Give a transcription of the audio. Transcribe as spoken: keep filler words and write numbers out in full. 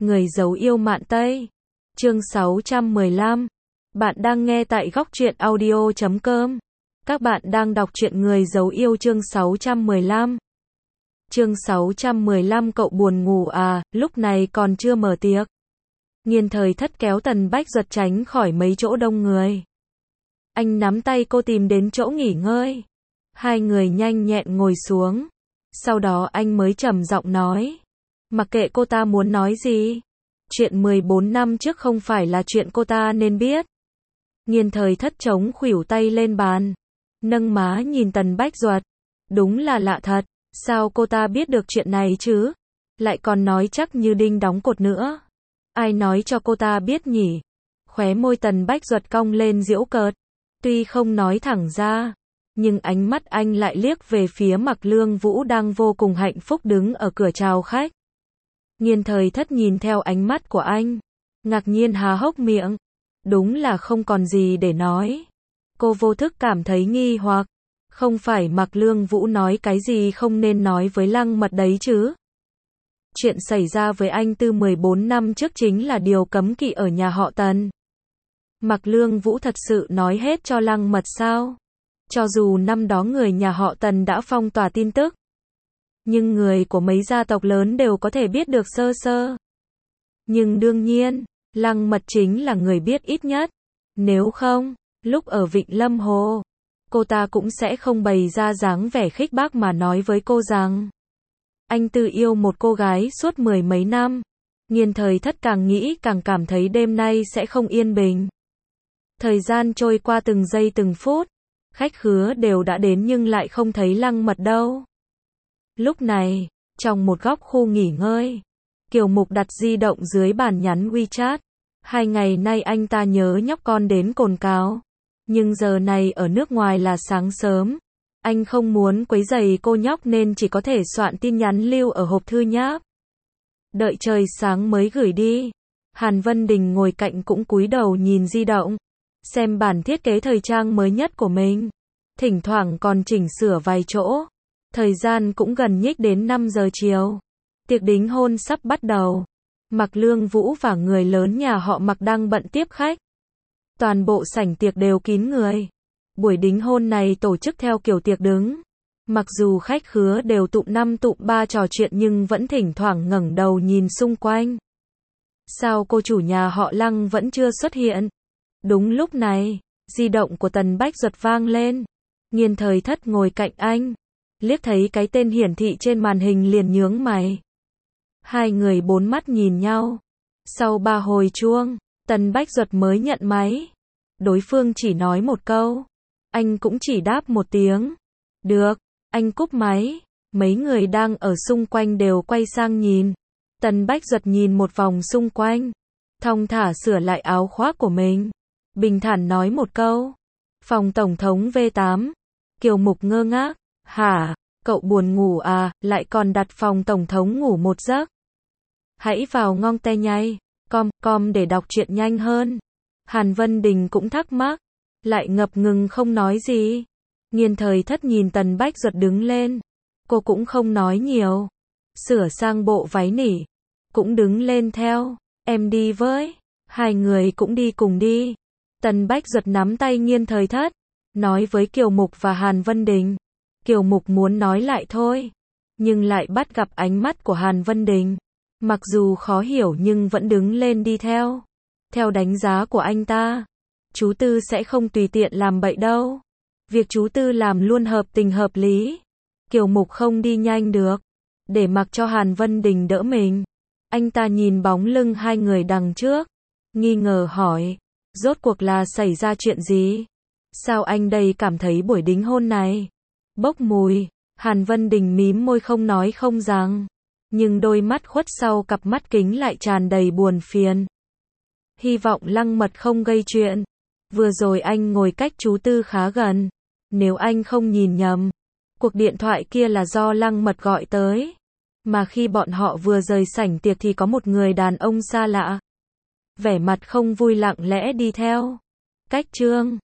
Người giấu yêu mạn Tây. Chương sáu trăm mười lăm. Bạn đang nghe tại góc truyện audio chấm com. Các bạn đang đọc truyện Người giấu yêu chương sáu trăm mười lăm. Chương sáu trăm mười lăm cậu buồn ngủ à, lúc này còn chưa mở tiệc. Nghiên Thời Thất kéo Tần Bách Duật tránh khỏi mấy chỗ đông người. Anh nắm tay cô tìm đến chỗ nghỉ ngơi. Hai người nhanh nhẹn ngồi xuống. Sau đó anh mới trầm giọng nói. Mặc kệ cô ta muốn nói gì. Chuyện mười bốn năm trước không phải là chuyện cô ta nên biết. Nghiên Thời Thất chống khuỷu tay lên bàn. Nâng má nhìn Tần Bách Duật. Đúng là lạ thật. Sao cô ta biết được chuyện này chứ? Lại còn nói chắc như đinh đóng cột nữa. Ai nói cho cô ta biết nhỉ? Khóe môi Tần Bách Duật cong lên giễu cợt. Tuy không nói thẳng ra, nhưng ánh mắt anh lại liếc về phía Mạc Lương Vũ đang vô cùng hạnh phúc đứng ở cửa chào khách. Nghiên Thời Thất nhìn theo ánh mắt của anh, ngạc nhiên há hốc miệng. Đúng là không còn gì để nói. Cô vô thức cảm thấy nghi hoặc. Không phải Mạc Lương Vũ nói cái gì không nên nói với Lăng Mật đấy chứ? Chuyện xảy ra với anh từ mười bốn năm trước chính là điều cấm kỵ ở nhà họ Tần. Mạc Lương Vũ thật sự nói hết cho Lăng Mật sao? Cho dù năm đó người nhà họ Tần đã phong tỏa tin tức, nhưng người của mấy gia tộc lớn đều có thể biết được sơ sơ. Nhưng đương nhiên, Lăng Mật chính là người biết ít nhất. Nếu không, lúc ở Vịnh Lâm Hồ, cô ta cũng sẽ không bày ra dáng vẻ khích bác mà nói với cô rằng anh tự yêu một cô gái suốt mười mấy năm. Nghiên Thời Thất càng nghĩ càng cảm thấy đêm nay sẽ không yên bình. Thời gian trôi qua từng giây từng phút, khách khứa đều đã đến nhưng lại không thấy Lăng Mật đâu. Lúc này, trong một góc khu nghỉ ngơi, Kiều Mục đặt di động dưới bàn nhắn WeChat. Hai ngày nay anh ta nhớ nhóc con đến cồn cào. Nhưng giờ này ở nước ngoài là sáng sớm. Anh không muốn quấy rầy cô nhóc nên chỉ có thể soạn tin nhắn lưu ở hộp thư nháp. Đợi trời sáng mới gửi đi. Hàn Vân Đình ngồi cạnh cũng cúi đầu nhìn di động, xem bản thiết kế thời trang mới nhất của mình. Thỉnh thoảng còn chỉnh sửa vài chỗ. Thời gian cũng gần nhích đến năm giờ chiều. Tiệc đính hôn sắp bắt đầu. Mạc Lương Vũ và người lớn nhà họ Mạc đang bận tiếp khách. Toàn bộ sảnh tiệc đều kín người. Buổi đính hôn này tổ chức theo kiểu tiệc đứng. Mặc dù khách khứa đều tụm năm tụm ba trò chuyện nhưng vẫn thỉnh thoảng ngẩng đầu nhìn xung quanh. Sao cô chủ nhà họ Lăng vẫn chưa xuất hiện? Đúng lúc này, di động của Tần Bách Duật vang lên. Nghiên Thời Thất ngồi cạnh anh, liếc thấy cái tên hiển thị trên màn hình liền nhướng mày. Hai người bốn mắt nhìn nhau. Sau ba hồi chuông, Tần Bách Duật mới nhận máy. Đối phương chỉ nói một câu. Anh cũng chỉ đáp một tiếng. Được, anh cúp máy. Mấy người đang ở xung quanh đều quay sang nhìn. Tần Bách Duật nhìn một vòng xung quanh, thong thả sửa lại áo khoác của mình. Bình thản nói một câu. Phòng Tổng thống V tám. Kiều Mục ngơ ngác. Hả, cậu buồn ngủ à, lại còn đặt phòng Tổng thống ngủ một giấc. Hãy vào ngong te nhay com com để đọc truyện nhanh hơn. Hàn Vân Đình cũng thắc mắc, lại ngập ngừng không nói gì. Nghiên Thời Thất nhìn Tần Bách Duật đứng lên. Cô cũng không nói nhiều. Sửa sang bộ váy nỉ. Cũng đứng lên theo. Em đi với. Hai người cũng đi cùng đi. Tần Bách Duật nắm tay Nghiên Thời Thất, nói với Kiều Mục và Hàn Vân Đình. Kiều Mục muốn nói lại thôi, nhưng lại bắt gặp ánh mắt của Hàn Vân Đình. Mặc dù khó hiểu nhưng vẫn đứng lên đi theo. Theo đánh giá của anh ta, chú Tư sẽ không tùy tiện làm bậy đâu. Việc chú Tư làm luôn hợp tình hợp lý. Kiều Mục không đi nhanh được, để mặc cho Hàn Vân Đình đỡ mình. Anh ta nhìn bóng lưng hai người đằng trước, nghi ngờ hỏi, rốt cuộc là xảy ra chuyện gì? Sao anh đây cảm thấy buổi đính hôn này bốc mùi? Hàn Vân Đình mím môi không nói không rằng, nhưng đôi mắt khuất sau cặp mắt kính lại tràn đầy buồn phiền. Hy vọng Lăng Mật không gây chuyện. Vừa rồi anh ngồi cách chú Tư khá gần. Nếu anh không nhìn nhầm, cuộc điện thoại kia là do Lăng Mật gọi tới. Mà khi bọn họ vừa rời sảnh tiệc thì có một người đàn ông xa lạ, vẻ mặt không vui lặng lẽ đi theo. Cách chương